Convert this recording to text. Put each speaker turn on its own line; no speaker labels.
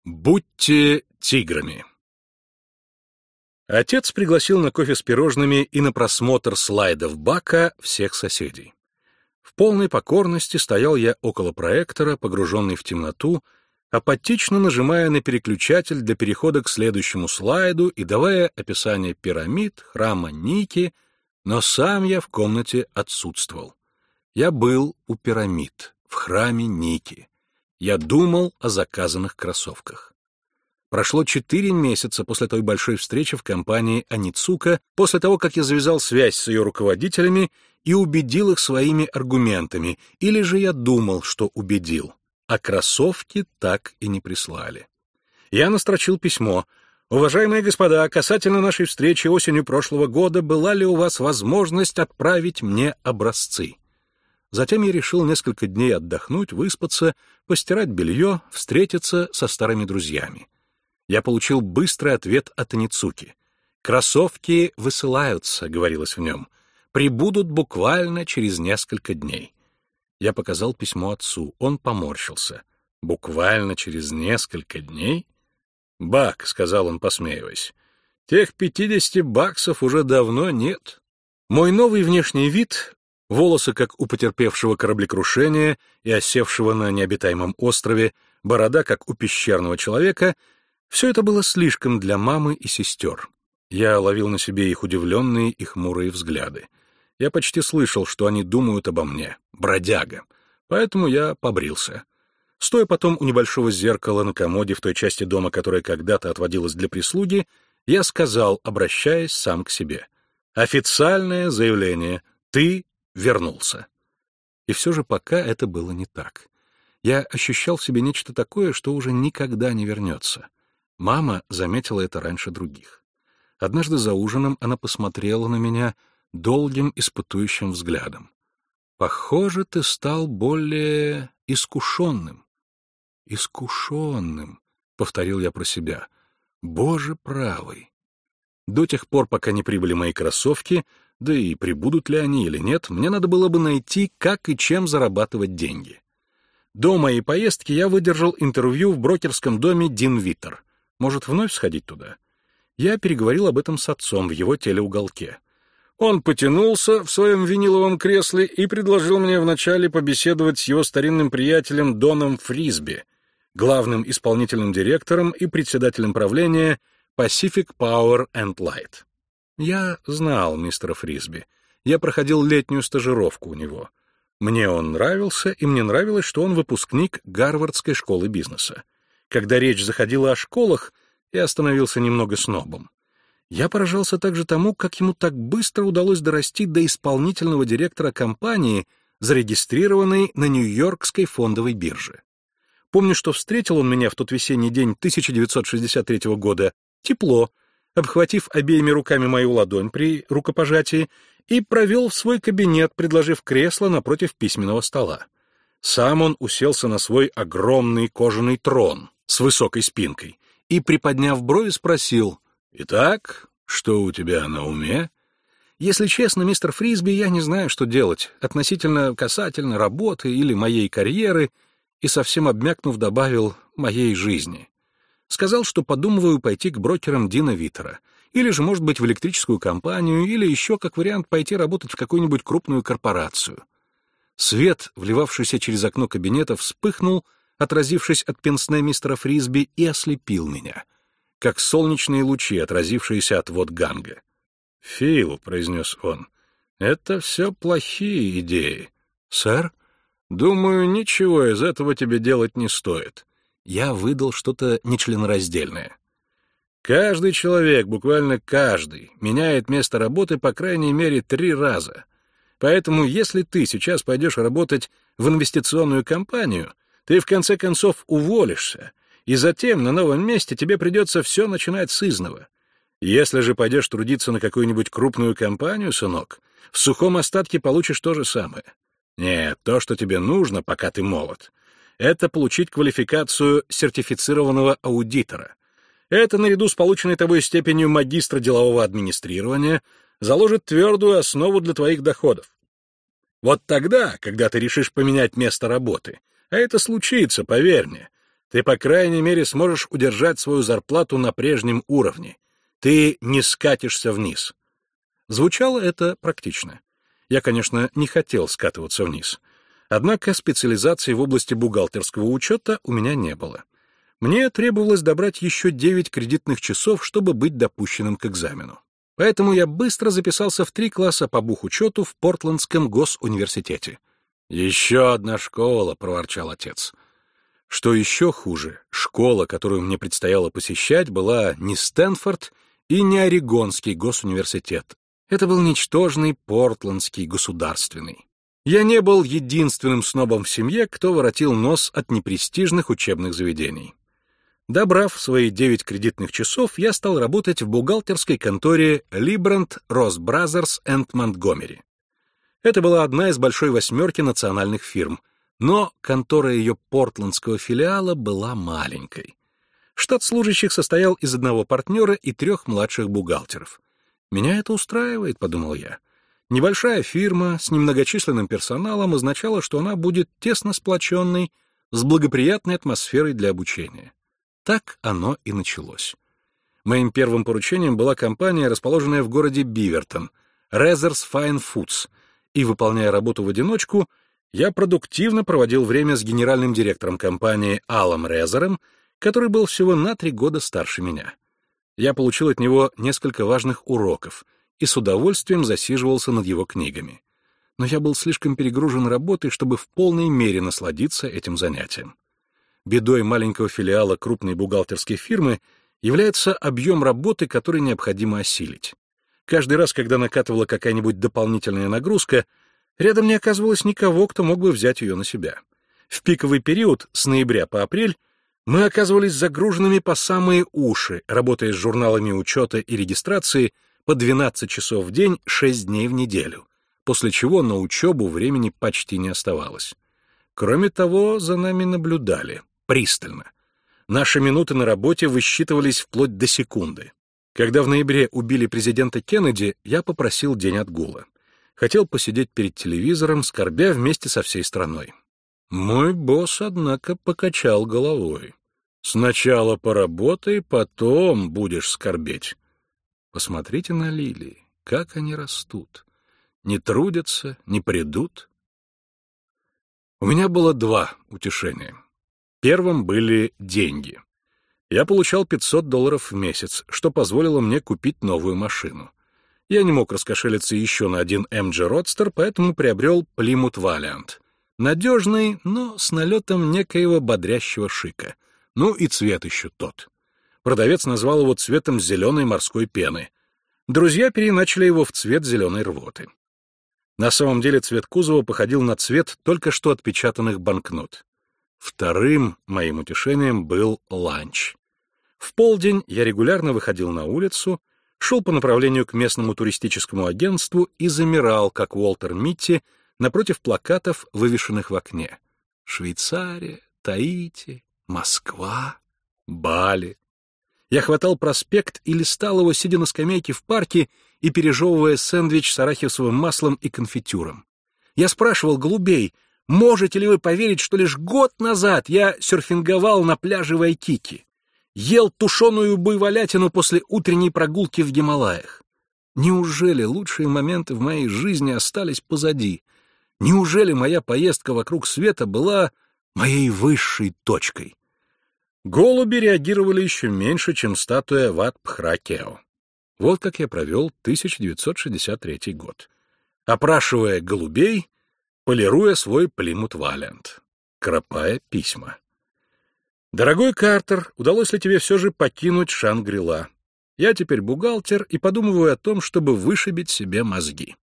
Будьте тиграми. Отец пригласил на кофе с пирожными и на просмотр слайдов Бака всех соседей. В полной покорности стоял я около проектора, погруженный в темноту, апатично нажимая на переключатель для перехода к следующему слайду и давая описание пирамид, храма Ники, но сам я в комнате отсутствовал. Я был у пирамид, в храме Ники. Я думал о заказанных кроссовках. Прошло 4 месяца после той большой встречи в компании Онитсука, после того, как я завязал связь с ее руководителями и убедил их своими аргументами, или же я думал, что убедил, а кроссовки так и не прислали. Я настрочил письмо. «Уважаемые господа, касательно нашей встречи осенью прошлого года, была ли у вас возможность отправить мне образцы?» Затем я решил несколько дней отдохнуть, выспаться, постирать белье, встретиться со старыми друзьями. Я получил быстрый ответ от Онитсуки. «Кроссовки высылаются», — говорилось в нем. «Прибудут буквально через несколько дней». Я показал письмо отцу. Он поморщился. «Буквально через несколько дней?» «Бак», — сказал он, посмеиваясь, — «тех $50 уже давно нет». Мой новый внешний вид, волосы, как у потерпевшего кораблекрушения и осевшего на необитаемом острове, борода, как у пещерного человека — все это было слишком для мамы и сестер. Я ловил на себе их удивленные и хмурые взгляды. Я почти слышал, что они думают обо мне, бродяга, поэтому я побрился. Стоя потом у небольшого зеркала на комоде в той части дома, которая когда-то отводилась для прислуги, я сказал, обращаясь сам к себе: «Официальное заявление, ты вернулся». И все же пока это было не так. Я ощущал в себе нечто такое, что уже никогда не вернется. Мама заметила это раньше других. Однажды за ужином она посмотрела на меня долгим испытующим взглядом. «Похоже, ты стал более искушенным». «Искушенным», — повторил я про себя. «Боже правый». До тех пор, пока не прибыли мои кроссовки, да и прибудут ли они или нет, мне надо было бы найти, как и чем зарабатывать деньги. До моей поездки я выдержал интервью в брокерском доме Динвитер. Может, вновь сходить туда? Я переговорил об этом с отцом в его телеуголке. Он потянулся в своем виниловом кресле и предложил мне вначале побеседовать с его старинным приятелем Доном Фрисби, главным исполнительным директором и председателем правления Pacific Power and Light. Я знал мистера Фрисби. Я проходил летнюю стажировку у него. Мне он нравился, и мне нравилось, что он выпускник Гарвардской школы бизнеса. Когда речь заходила о школах, я становился немного снобом. Я поражался также тому, как ему так быстро удалось дорасти до исполнительного директора компании, зарегистрированной на Нью-Йоркской фондовой бирже. Помню, что встретил он меня в тот весенний день 1963 года тепло, обхватив обеими руками мою ладонь при рукопожатии, и провел в свой кабинет, предложив кресло напротив письменного стола. Сам он уселся на свой огромный кожаный трон с высокой спинкой и, приподняв брови, спросил: «Итак, что у тебя на уме?» Если честно, мистер Фрисби, я не знаю, что делать касательно работы или моей карьеры, и совсем обмякнув добавил «моей жизни». Сказал, что подумываю пойти к брокерам Дина Витера, или же, может быть, в электрическую компанию, или еще, как вариант, пойти работать в какую-нибудь крупную корпорацию. Свет, вливавшийся через окно кабинета, вспыхнул, отразившись от пенсне мистера Фрисби, и ослепил меня, как солнечные лучи, отразившиеся от вод Ганга. «Фил», — произнес он, — «это все плохие идеи». «Сэр?» «Думаю, ничего из этого тебе делать не стоит». Я выдал что-то нечленораздельное. «Каждый человек, буквально каждый, меняет место работы по крайней мере 3 раза. Поэтому если ты сейчас пойдешь работать в инвестиционную компанию, ты в конце концов уволишься, и затем на новом месте тебе придется все начинать с изного. Если же пойдешь трудиться на какую-нибудь крупную компанию, сынок, в сухом остатке получишь то же самое. Нет, то, что тебе нужно, пока ты молод, это получить квалификацию сертифицированного аудитора. Это, наряду с полученной тобой степенью магистра делового администрирования, заложит твердую основу для твоих доходов. Вот тогда, когда ты решишь поменять место работы, а это случится, поверь мне, Ты, по крайней мере, сможешь удержать свою зарплату на прежнем уровне. Ты не скатишься вниз. Звучало это практично. Я, конечно, не хотел скатываться вниз. Однако специализации в области бухгалтерского учета у меня не было. Мне требовалось добрать еще 9 кредитных часов, чтобы быть допущенным к экзамену. Поэтому я быстро записался в 3 класса по бухучету в Портландском госуниверситете. «Еще одна школа», — проворчал отец. Что еще хуже, школа, которую мне предстояло посещать, была не Стэнфорд и не Орегонский госуниверситет. Это был ничтожный Портландский государственный. Я не был единственным снобом в семье, кто воротил нос от непрестижных учебных заведений. Добрав свои 9 кредитных часов, я стал работать в бухгалтерской конторе Librand, Ross Brothers and Montgomery. Это была одна из большой 8 национальных фирм, но контора ее портландского филиала была маленькой. Штат служащих состоял из 1 партнера и 3 младших бухгалтеров. «Меня это устраивает», — подумал я. Небольшая фирма с немногочисленным персоналом означала, что она будет тесно сплоченной, с благоприятной атмосферой для обучения. Так оно и началось. Моим первым поручением была компания, расположенная в городе Бивертон, Reser's Fine Foods, и, выполняя работу в одиночку, я продуктивно проводил время с генеральным директором компании Алом Резером, который был всего на 3 года старше меня. Я получил от него несколько важных уроков и с удовольствием засиживался над его книгами. Но я был слишком перегружен работой, чтобы в полной мере насладиться этим занятием. Бедой маленького филиала крупной бухгалтерской фирмы является объем работы, который необходимо осилить. Каждый раз, когда накатывала какая-нибудь дополнительная нагрузка, рядом не оказывалось никого, кто мог бы взять ее на себя. В пиковый период, с ноября по апрель, мы оказывались загруженными по самые уши, работая с журналами учета и регистрации по 12 часов в день, 6 дней в неделю, после чего на учебу времени почти не оставалось. Кроме того, за нами наблюдали. Пристально. Наши минуты на работе высчитывались вплоть до секунды. Когда в ноябре убили президента Кеннеди, я попросил день отгула. Хотел посидеть перед телевизором, скорбя вместе со всей страной. Мой босс, однако, покачал головой. «Сначала поработай, потом будешь скорбеть». Посмотрите на лилии, как они растут. Не трудятся, не придут. У меня было 2 утешения. Первым были деньги. Я получал $500 в месяц, что позволило мне купить новую машину. Я не мог раскошелиться еще на один MG Roadster, поэтому приобрел Plymouth Valiant. Надежный, но с налетом некоего бодрящего шика. Ну и цвет еще тот. Продавец назвал его цветом зеленой морской пены. Друзья переначали его в цвет зеленой рвоты. На самом деле цвет кузова походил на цвет только что отпечатанных банкнот. Вторым моим утешением был ланч. В полдень я регулярно выходил на улицу, шел по направлению к местному туристическому агентству и замирал, как Уолтер Митти, напротив плакатов, вывешенных в окне. Швейцария, Таити, Москва, Бали. Я хватал проспект и листал его, сидя на скамейке в парке и пережевывая сэндвич с арахисовым маслом и конфитюром. Я спрашивал голубей, можете ли вы поверить, что лишь год назад я серфинговал на пляже Вайкики, ел тушеную буйволятину после утренней прогулки в Гималаях? Неужели лучшие моменты в моей жизни остались позади? Неужели моя поездка вокруг света была моей высшей точкой? Голуби реагировали еще меньше, чем статуя Ват-Пхра-Кео. Вот как я провел 1963 год, опрашивая голубей, полируя свой Plymouth Valiant, кропая письма. «Дорогой Картер, удалось ли тебе все же покинуть Шангри-Ла? Я теперь бухгалтер и подумываю о том, чтобы вышибить себе мозги».